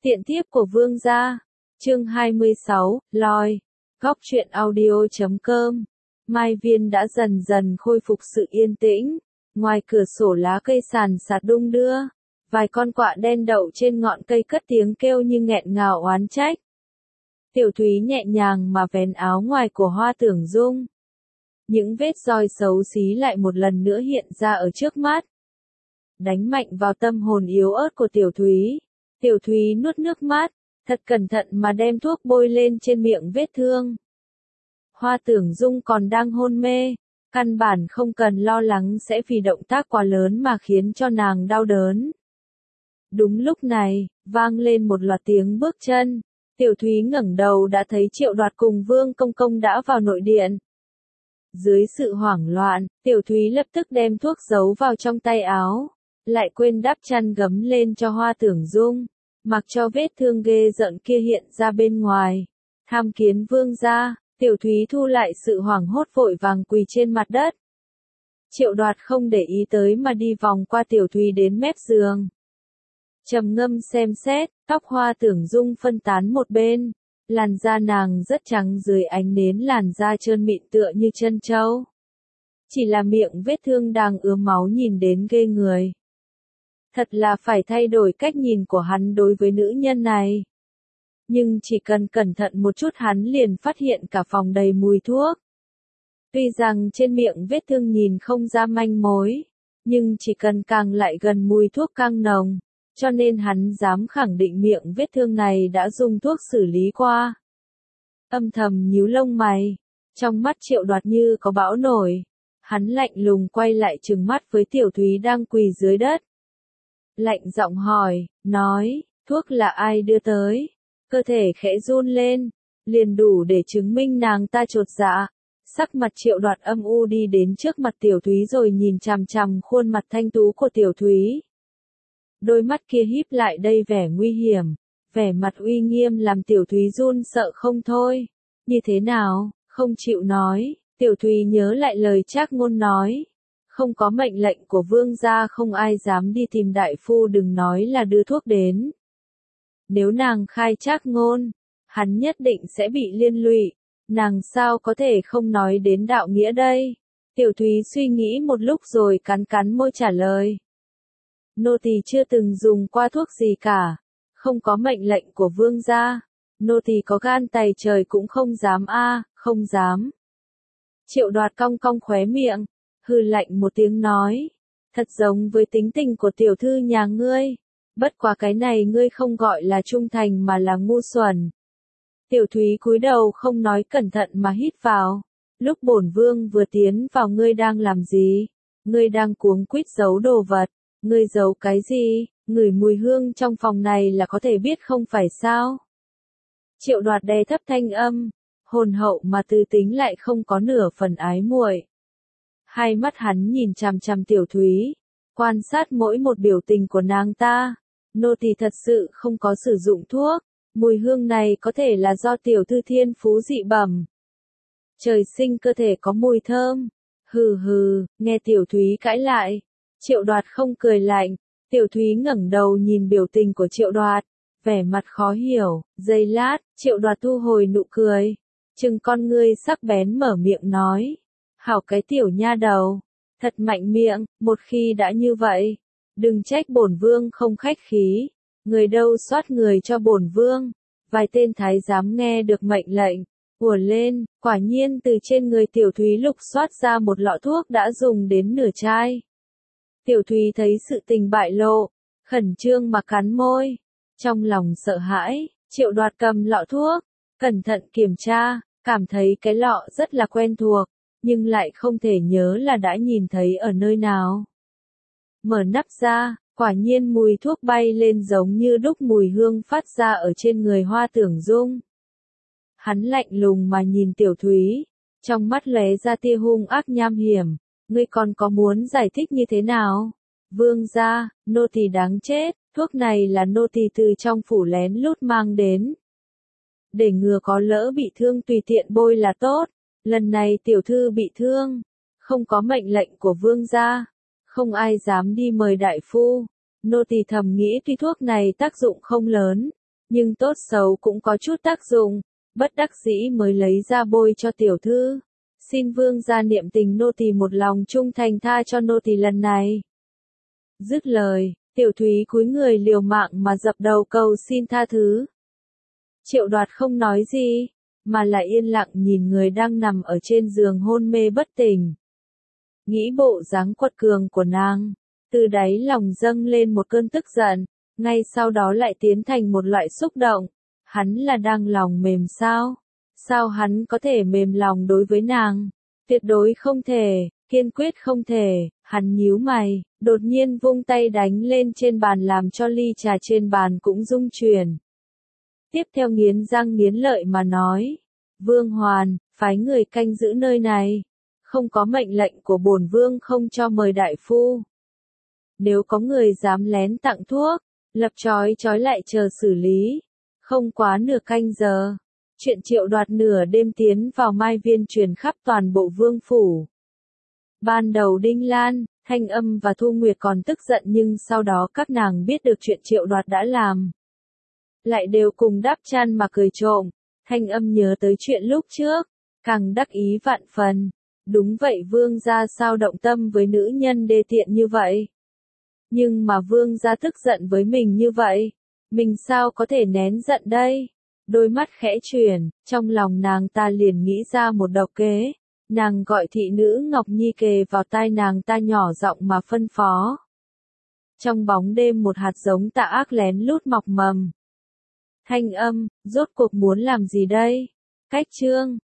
Tiện thiếp của vương gia. Chương 26, Loi. Góc truyện audio.com. Mai Viên đã dần dần khôi phục sự yên tĩnh. Ngoài cửa sổ lá cây sàn sạt đung đưa. Vài con quạ đen đậu trên ngọn cây cất tiếng kêu như nghẹn ngào oán trách. Tiểu Thúy nhẹ nhàng mà vén áo ngoài của Hoa Tưởng Dung. Những vết roi xấu xí lại một lần nữa hiện ra ở trước mắt. Đánh mạnh vào tâm hồn yếu ớt của Tiểu Thúy. Tiểu Thúy nuốt nước mắt, thật cẩn thận mà đem thuốc bôi lên trên miệng vết thương. Hoa Tưởng Dung còn đang hôn mê, căn bản không cần lo lắng sẽ vì động tác quá lớn mà khiến cho nàng đau đớn. Đúng lúc này, vang lên một loạt tiếng bước chân. Tiểu Thúy ngẩng đầu đã thấy Triệu Đoạt cùng Vương Công Công đã vào nội điện. Dưới sự hoảng loạn, Tiểu Thúy lập tức đem thuốc giấu vào trong tay áo, lại quên đắp chăn gấm lên cho Hoa Tưởng Dung, mặc cho vết thương ghê rợn kia hiện ra bên ngoài. Tham kiến vương gia, Tiểu Thúy thu lại sự hoảng hốt vội vàng quỳ trên mặt đất. Triệu Đoạt không để ý tới mà đi vòng qua Tiểu Thúy đến mép giường. Trầm ngâm xem xét, tóc Hoa Tưởng Dung phân tán một bên, làn da nàng rất trắng dưới ánh nến, làn da trơn mịn tựa như chân trâu. Chỉ là miệng vết thương đang ứa máu nhìn đến ghê người. Thật là phải thay đổi cách nhìn của hắn đối với nữ nhân này. Nhưng chỉ cần cẩn thận một chút hắn liền phát hiện cả phòng đầy mùi thuốc. Tuy rằng trên miệng vết thương nhìn không ra manh mối, nhưng chỉ cần càng lại gần mùi thuốc càng nồng, cho nên hắn dám khẳng định miệng vết thương này đã dùng thuốc xử lý qua. Âm thầm nhíu lông mày, trong mắt Triệu Đoạt như có bão nổi, hắn lạnh lùng quay lại trừng mắt với Tiểu Thúy đang quỳ dưới đất. Lạnh giọng hỏi, nói, thuốc là ai đưa tới? Cơ thể khẽ run lên, liền đủ để chứng minh nàng ta chột dạ. Sắc mặt Triệu Đoạt âm u đi đến trước mặt Tiểu Thúy rồi nhìn chằm chằm khuôn mặt thanh tú của Tiểu Thúy. Đôi mắt kia híp lại đầy vẻ nguy hiểm, vẻ mặt uy nghiêm làm Tiểu Thúy run sợ không thôi. Như thế nào, không chịu nói? Tiểu Thúy nhớ lại lời Trác Ngôn nói. Không có mệnh lệnh của vương gia không ai dám đi tìm đại phu, đừng nói là đưa thuốc đến. Nếu nàng khai Trác Ngôn, hắn nhất định sẽ bị liên lụy, nàng sao có thể không nói đến đạo nghĩa đây? Tiểu Thúy suy nghĩ một lúc rồi cắn cắn môi trả lời. Nô tỳ chưa từng dùng qua thuốc gì cả, không có mệnh lệnh của vương gia, nô tỳ có gan tày trời cũng không dám không dám. Triệu Đoạt cong cong khóe miệng, hừ lạnh một tiếng nói, thật giống với tính tình của tiểu thư nhà ngươi, bất quá cái này ngươi không gọi là trung thành mà là ngu xuẩn. Tiểu Thúy cúi đầu không nói, cẩn thận mà hít vào. Lúc bổn vương vừa tiến vào ngươi đang làm gì? Ngươi đang cuống quýt giấu đồ vật. Ngươi giấu cái gì? Ngửi mùi hương trong phòng này là có thể biết không phải sao? Triệu Đoạt đè thấp thanh âm, hồn hậu mà tư tính lại không có nửa phần ái muội. Hai mắt hắn nhìn chằm chằm Tiểu Thúy, quan sát mỗi một biểu tình của nàng ta. Nô tỳ thật sự không có sử dụng thuốc, mùi hương này có thể là do tiểu thư thiên phú dị bẩm. Trời sinh cơ thể có mùi thơm. Hừ hừ, nghe Tiểu Thúy cãi lại. Triệu Đoạt không cười lạnh, Tiểu Thúy ngẩng đầu nhìn biểu tình của Triệu Đoạt, vẻ mặt khó hiểu, giây lát, Triệu Đoạt thu hồi nụ cười, trừng con ngươi sắc bén mở miệng nói. Hảo cái tiểu nha đầu, thật mạnh miệng, một khi đã như vậy, đừng trách bổn vương không khách khí, người đâu soát người cho bổn vương. Vài tên thái giám nghe được mệnh lệnh, ùa lên, quả nhiên từ trên người Tiểu Thúy lục soát ra một lọ thuốc đã dùng đến nửa chai. Tiểu Thúy thấy sự tình bại lộ, khẩn trương mà cắn môi, trong lòng sợ hãi. Triệu Đoạt cầm lọ thuốc, cẩn thận kiểm tra, cảm thấy cái lọ rất là quen thuộc, nhưng lại không thể nhớ là đã nhìn thấy ở nơi nào. Mở nắp ra, quả nhiên mùi thuốc bay lên giống như đúc mùi hương phát ra ở trên người Hoa Tưởng Dung. Hắn lạnh lùng mà nhìn Tiểu Thúy, trong mắt lóe ra tia hung ác nham hiểm, ngươi còn có muốn giải thích như thế nào? Vương gia, nô tỳ đáng chết, thuốc này là nô tỳ từ trong phủ lén lút mang đến. Để ngừa có lỡ bị thương tùy tiện bôi là tốt, lần này tiểu thư bị thương, không có mệnh lệnh của vương gia, không ai dám đi mời đại phu. Nô tỳ thầm nghĩ tuy thuốc này tác dụng không lớn, Nhưng tốt xấu cũng có chút tác dụng, bất đắc dĩ mới lấy ra bôi cho tiểu thư. Xin vương gia niệm tình nô tỳ một lòng trung thành tha cho nô tỳ lần này. Dứt lời, tiểu thúy cúi người liều mạng mà dập đầu cầu xin tha thứ. Triệu Đoạt không nói gì, mà lại yên lặng nhìn người đang nằm ở trên giường hôn mê bất tỉnh. Nghĩ bộ dáng quật cường của nàng, từ đáy lòng dâng lên một cơn tức giận, ngay sau đó lại tiến thành một loại xúc động. Hắn là đang lòng mềm sao? Sao hắn có thể mềm lòng đối với nàng? Tuyệt đối không thể, kiên quyết không thể. Hắn nhíu mày, đột nhiên vung tay đánh lên trên bàn làm cho ly trà trên bàn cũng rung chuyển. Tiếp theo nghiến răng nghiến lợi mà nói, Vương Hoàn, phái người canh giữ nơi này. Không có mệnh lệnh của bổn vương không cho mời đại phu. Nếu có người dám lén tặng thuốc, lập trói lại chờ xử lý. Không quá nửa canh giờ, chuyện Triệu Đoạt nửa đêm tiến vào Mai Viên truyền khắp toàn bộ vương phủ. Ban đầu Đinh Lan, Thanh Âm và Thu Nguyệt còn tức giận nhưng sau đó các nàng biết được chuyện Triệu Đoạt đã làm. Lại đều cùng đắp chăn mà cười trộm, Thanh Âm nhớ tới chuyện lúc trước, càng đắc ý vạn phần. Đúng vậy, vương gia sao động tâm với nữ nhân đê tiện như vậy? Nhưng mà vương gia tức giận với mình như vậy, mình sao có thể nén giận đây? Đôi mắt khẽ chuyển, trong lòng nàng ta liền nghĩ ra một độc kế. Nàng gọi thị nữ Ngọc Nhi kề vào tai nàng ta nhỏ giọng mà phân phó. Trong bóng đêm một hạt giống tà ác lén lút mọc mầm. Thanh Âm, rốt cuộc muốn làm gì đây? Cách chương